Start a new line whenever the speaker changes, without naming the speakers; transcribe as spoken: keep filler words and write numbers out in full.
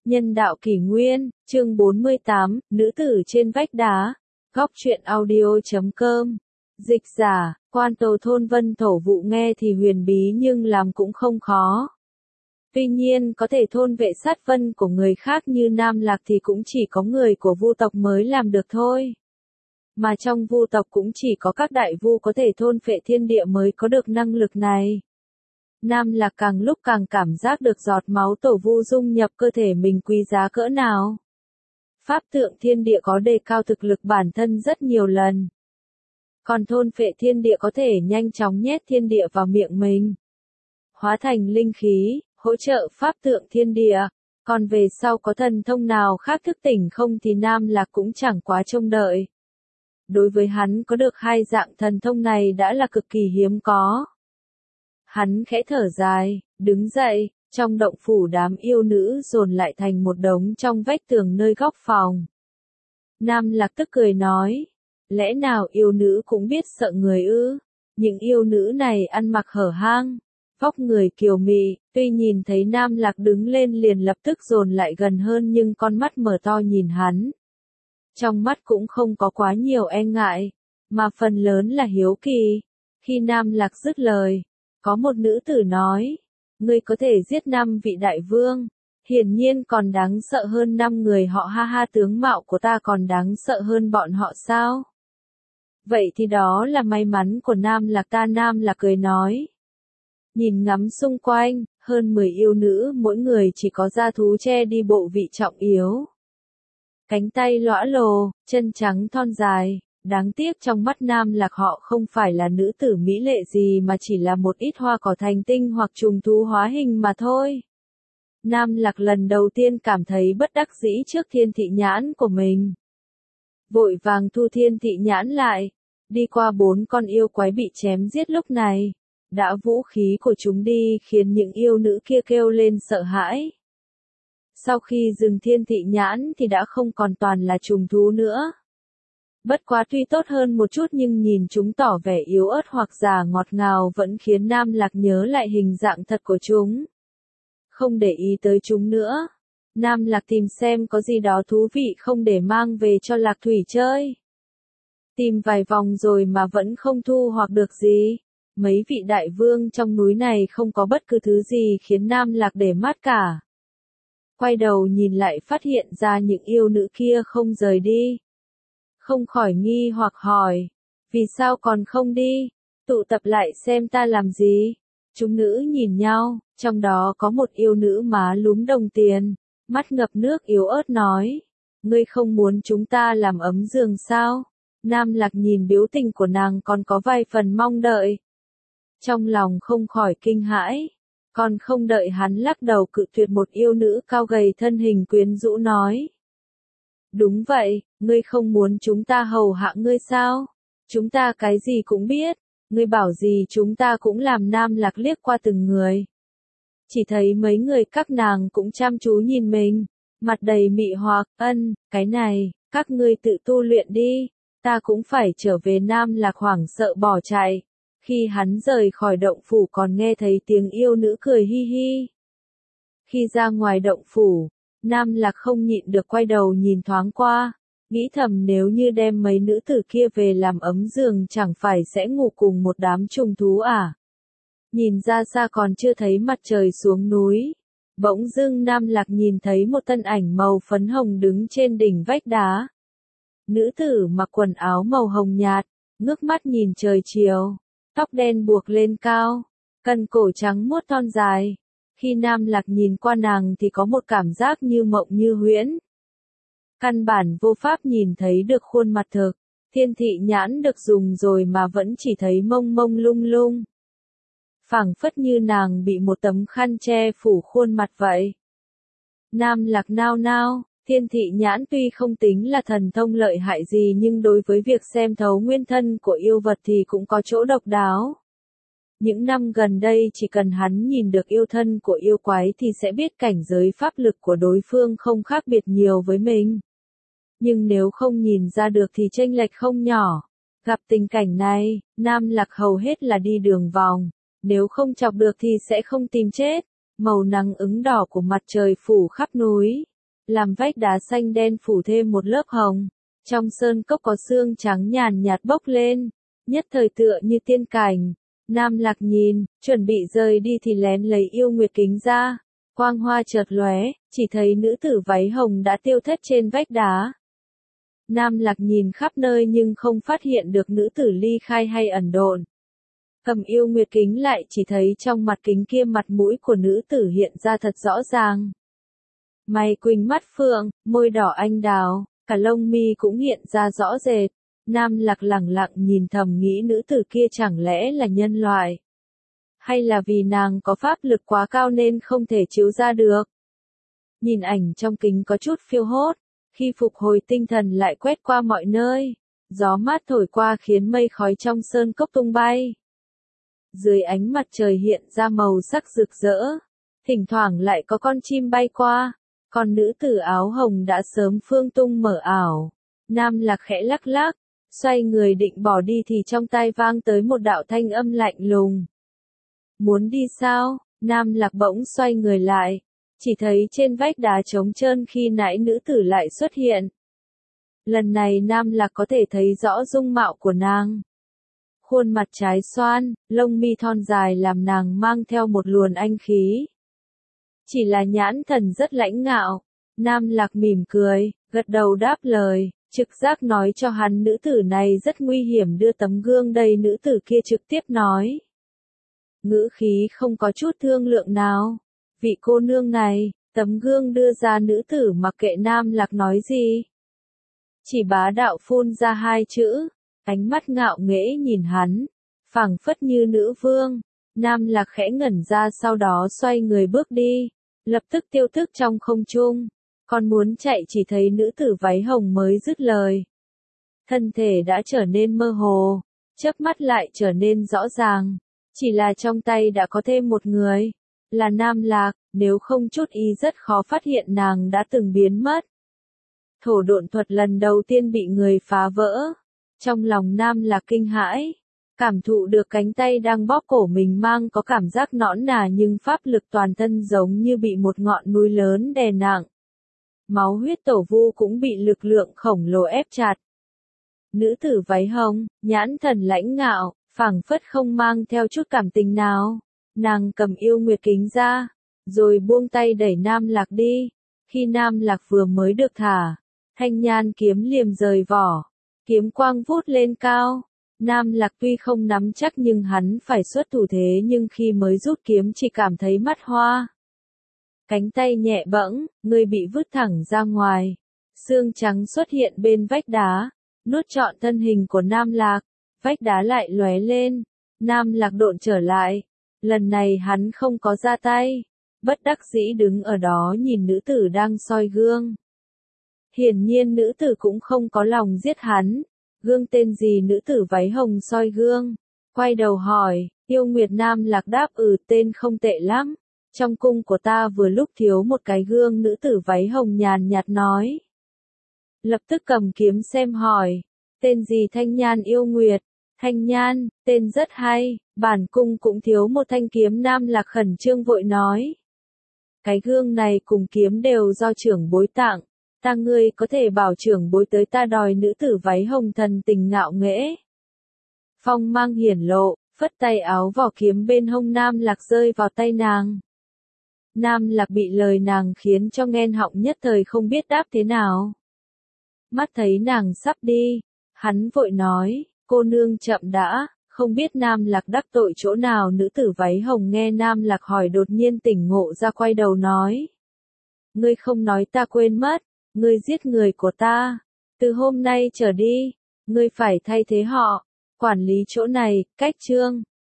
Nhân đạo kỷ nguyên, chương bốn mươi tám, nữ tử trên vách đá. Góc truyện audio chấm com. Dịch giả, Quan Tầu thôn Vân Thổ Vụ nghe thì huyền bí nhưng làm cũng không khó. Tuy nhiên có thể thôn vệ sát vân của người khác như Nam Lạc thì cũng chỉ có người của Vu tộc mới làm được thôi. Mà trong Vu tộc cũng chỉ có các đại vu có thể thôn phệ thiên địa mới có được năng lực này. Nam Lạc càng lúc càng cảm giác được giọt máu tổ vu dung nhập cơ thể mình quý giá cỡ nào. Pháp tượng thiên địa có đề cao thực lực bản thân rất nhiều lần. Còn thôn phệ thiên địa có thể nhanh chóng nhét thiên địa vào miệng mình. Hóa thành linh khí, hỗ trợ pháp tượng thiên địa. Còn về sau có thần thông nào khác thức tỉnh không thì Nam Lạc cũng chẳng quá trông đợi. Đối với hắn có được hai dạng thần thông này đã là cực kỳ hiếm có. Hắn khẽ thở dài, đứng dậy, trong động phủ đám yêu nữ dồn lại thành một đống trong vách tường nơi góc phòng. Nam Lạc tức cười nói, lẽ nào yêu nữ cũng biết sợ người ư? Những yêu nữ này ăn mặc hở hang, vóc người kiều mị, tuy nhìn thấy Nam Lạc đứng lên liền lập tức dồn lại gần hơn nhưng con mắt mở to nhìn hắn. Trong mắt cũng không có quá nhiều e ngại, mà phần lớn là hiếu kỳ. Khi Nam Lạc dứt lời, có một nữ tử nói, ngươi có thể giết năm vị đại vương, hiển nhiên còn đáng sợ hơn năm người họ, ha ha, tướng mạo của ta còn đáng sợ hơn bọn họ sao? Vậy thì đó là may mắn của Nam Lạc ta. Nam Lạc cười nói. Nhìn ngắm xung quanh, hơn mười yêu nữ mỗi người chỉ có da thú che đi bộ vị trọng yếu. Cánh tay lõa lồ, chân trắng thon dài. Đáng tiếc trong mắt Nam Lạc họ không phải là nữ tử mỹ lệ gì mà chỉ là một ít hoa cỏ thành tinh hoặc trùng thú hóa hình mà thôi. Nam Lạc lần đầu tiên cảm thấy bất đắc dĩ trước thiên thị nhãn của mình. Vội vàng thu thiên thị nhãn lại, đi qua bốn con yêu quái bị chém giết lúc này. Đã vũ khí của chúng đi khiến những yêu nữ kia kêu lên sợ hãi. Sau khi dừng thiên thị nhãn thì đã không còn toàn là trùng thú nữa. Bất quá tuy tốt hơn một chút nhưng nhìn chúng tỏ vẻ yếu ớt hoặc già ngọt ngào vẫn khiến Nam Lạc nhớ lại hình dạng thật của chúng. Không để ý tới chúng nữa. Nam Lạc tìm xem có gì đó thú vị không để mang về cho Lạc Thủy chơi. Tìm vài vòng rồi mà vẫn không thu hoạch được gì. Mấy vị đại vương trong núi này không có bất cứ thứ gì khiến Nam Lạc để mắt cả. Quay đầu nhìn lại phát hiện ra những yêu nữ kia không rời đi. Không khỏi nghi hoặc hỏi, vì sao còn không đi, tụ tập lại xem ta làm gì. Chúng nữ nhìn nhau, trong đó có một yêu nữ má lúm đồng tiền, mắt ngập nước yếu ớt nói, ngươi không muốn chúng ta làm ấm giường sao? Nam Lạc nhìn biểu tình của nàng còn có vài phần mong đợi. Trong lòng không khỏi kinh hãi, còn không đợi hắn lắc đầu cự tuyệt một yêu nữ cao gầy thân hình quyến rũ nói. Đúng vậy, ngươi không muốn chúng ta hầu hạ ngươi sao? Chúng ta cái gì cũng biết, ngươi bảo gì chúng ta cũng làm. Nam Lạc liếc qua từng người. Chỉ thấy mấy người các nàng cũng chăm chú nhìn mình, mặt đầy mị hoặc, ân, cái này, các ngươi tự tu luyện đi, ta cũng phải trở về. Nam Lạc hoảng sợ bỏ chạy. Khi hắn rời khỏi động phủ còn nghe thấy tiếng yêu nữ cười hi hi. Khi ra ngoài động phủ, Nam Lạc không nhịn được quay đầu nhìn thoáng qua, nghĩ thầm nếu như đem mấy nữ tử kia về làm ấm giường chẳng phải sẽ ngủ cùng một đám trùng thú à. Nhìn ra xa còn chưa thấy mặt trời xuống núi. Bỗng dưng Nam Lạc nhìn thấy một thân ảnh màu phấn hồng đứng trên đỉnh vách đá. Nữ tử mặc quần áo màu hồng nhạt, ngước mắt nhìn trời chiều, tóc đen buộc lên cao, cần cổ trắng muốt thon dài. Khi Nam Lạc nhìn qua nàng thì có một cảm giác như mộng như huyễn. Căn bản vô pháp nhìn thấy được khuôn mặt thực, thiên thị nhãn được dùng rồi mà vẫn chỉ thấy mông mông lung lung. Phảng phất như nàng bị một tấm khăn che phủ khuôn mặt vậy. Nam Lạc nao nao, thiên thị nhãn tuy không tính là thần thông lợi hại gì nhưng đối với việc xem thấu nguyên thân của yêu vật thì cũng có chỗ độc đáo. Những năm gần đây chỉ cần hắn nhìn được yêu thân của yêu quái thì sẽ biết cảnh giới pháp lực của đối phương không khác biệt nhiều với mình. Nhưng nếu không nhìn ra được thì chênh lệch không nhỏ. Gặp tình cảnh này, Nam Lạc hầu hết là đi đường vòng, nếu không chọc được thì sẽ không tìm chết. Màu nắng ứng đỏ của mặt trời phủ khắp núi, làm vách đá xanh đen phủ thêm một lớp hồng. Trong sơn cốc có sương trắng nhàn nhạt bốc lên, nhất thời tựa như tiên cảnh. Nam Lạc nhìn, chuẩn bị rời đi thì lén lấy yêu nguyệt kính ra. Quang hoa chợt lóe, chỉ thấy nữ tử váy hồng đã tiêu thất trên vách đá. Nam Lạc nhìn khắp nơi nhưng không phát hiện được nữ tử ly khai hay ẩn độn. Cầm yêu nguyệt kính lại chỉ thấy trong mặt kính kia mặt mũi của nữ tử hiện ra thật rõ ràng. Mày quỳnh mắt phượng, môi đỏ anh đào, cả lông mi cũng hiện ra rõ rệt. Nam Lạc lẳng lặng nhìn thầm nghĩ nữ tử kia chẳng lẽ là nhân loại? Hay là vì nàng có pháp lực quá cao nên không thể chiếu ra được? Nhìn ảnh trong kính có chút phiêu hốt, khi phục hồi tinh thần lại quét qua mọi nơi. Gió mát thổi qua khiến mây khói trong sơn cốc tung bay. Dưới ánh mặt trời hiện ra màu sắc rực rỡ, thỉnh thoảng lại có con chim bay qua. Còn nữ tử áo hồng đã sớm phương tung mở ảo. Nam Lạc khẽ lắc lắc, xoay người định bỏ đi thì trong tai vang tới một đạo thanh âm lạnh lùng. Muốn đi sao? Nam Lạc bỗng xoay người lại, chỉ thấy trên vách đá trống trơn khi nãy nữ tử lại xuất hiện. Lần này Nam Lạc có thể thấy rõ dung mạo của nàng. Khuôn mặt trái xoan, lông mi thon dài làm nàng mang theo một luồn anh khí. Chỉ là nhãn thần rất lãnh ngạo. Nam Lạc mỉm cười, gật đầu đáp lời, trực giác nói cho hắn nữ tử này rất nguy hiểm đưa tấm gương đây. Nữ tử kia trực tiếp nói. Ngữ khí không có chút thương lượng nào. Vị cô nương này, tấm gương đưa ra nữ tử mặc kệ Nam Lạc nói gì. Chỉ bá đạo phun ra hai chữ, ánh mắt ngạo nghễ nhìn hắn, phảng phất như nữ vương. Nam Lạc khẽ ngẩn ra sau đó xoay người bước đi, lập tức tiêu thức trong không trung. Còn muốn chạy chỉ thấy nữ tử váy hồng mới dứt lời. Thân thể đã trở nên mơ hồ, chớp mắt lại trở nên rõ ràng. Chỉ là trong tay đã có thêm một người, là Nam Lạc, nếu không chút ý rất khó phát hiện nàng đã từng biến mất. Thổ độn thuật lần đầu tiên bị người phá vỡ. Trong lòng Nam Lạc kinh hãi, cảm thụ được cánh tay đang bóp cổ mình mang có cảm giác nõn nà nhưng pháp lực toàn thân giống như bị một ngọn núi lớn đè nặng. Máu huyết tổ vu cũng bị lực lượng khổng lồ ép chặt. Nữ tử váy hồng, nhãn thần lãnh ngạo, phảng phất không mang theo chút cảm tình nào. Nàng cầm yêu nguyệt kính ra, rồi buông tay đẩy Nam Lạc đi. Khi Nam Lạc vừa mới được thả, thanh nhan kiếm liềm rời vỏ, kiếm quang vút lên cao. Nam Lạc tuy không nắm chắc nhưng hắn phải xuất thủ thế nhưng khi mới rút kiếm chỉ cảm thấy mắt hoa. Cánh tay nhẹ bẫng, người bị vứt thẳng ra ngoài. Xương trắng xuất hiện bên vách đá, nuốt trọn thân hình của Nam Lạc. Vách đá lại lóe lên, Nam Lạc độn trở lại. Lần này hắn không có ra tay, bất đắc dĩ đứng ở đó nhìn nữ tử đang soi gương. Hiển nhiên nữ tử cũng không có lòng giết hắn. Gương tên gì? Nữ tử váy hồng soi gương, quay đầu hỏi. Yêu Nguyệt. Nam Lạc đáp ừ, tên không tệ lắm. Trong cung của ta vừa lúc thiếu một cái gương. Nữ tử váy hồng nhàn nhạt nói. Lập tức cầm kiếm xem hỏi. Tên gì? Thanh Nhan. Yêu Nguyệt. Thanh Nhan, tên rất hay, bản cung cũng thiếu một thanh kiếm. Nam Lạc khẩn trương vội nói. Cái gương này cùng kiếm đều do trưởng bối tặng, ta ngươi có thể bảo trưởng bối tới ta đòi. Nữ tử váy hồng thần tình ngạo nghễ. Phong mang hiển lộ, phất tay áo vỏ kiếm bên hông Nam Lạc rơi vào tay nàng. Nam Lạc bị lời nàng khiến cho nghẹn họng nhất thời không biết đáp thế nào. Mắt thấy nàng sắp đi, hắn vội nói. Cô nương chậm đã, không biết Nam Lạc đắc tội chỗ nào. Nữ tử váy hồng nghe Nam Lạc hỏi đột nhiên tỉnh ngộ ra, quay đầu nói. Ngươi không nói ta quên mất, ngươi giết người của ta. Từ hôm nay trở đi, ngươi phải thay thế họ, quản lý chỗ này. Cách chương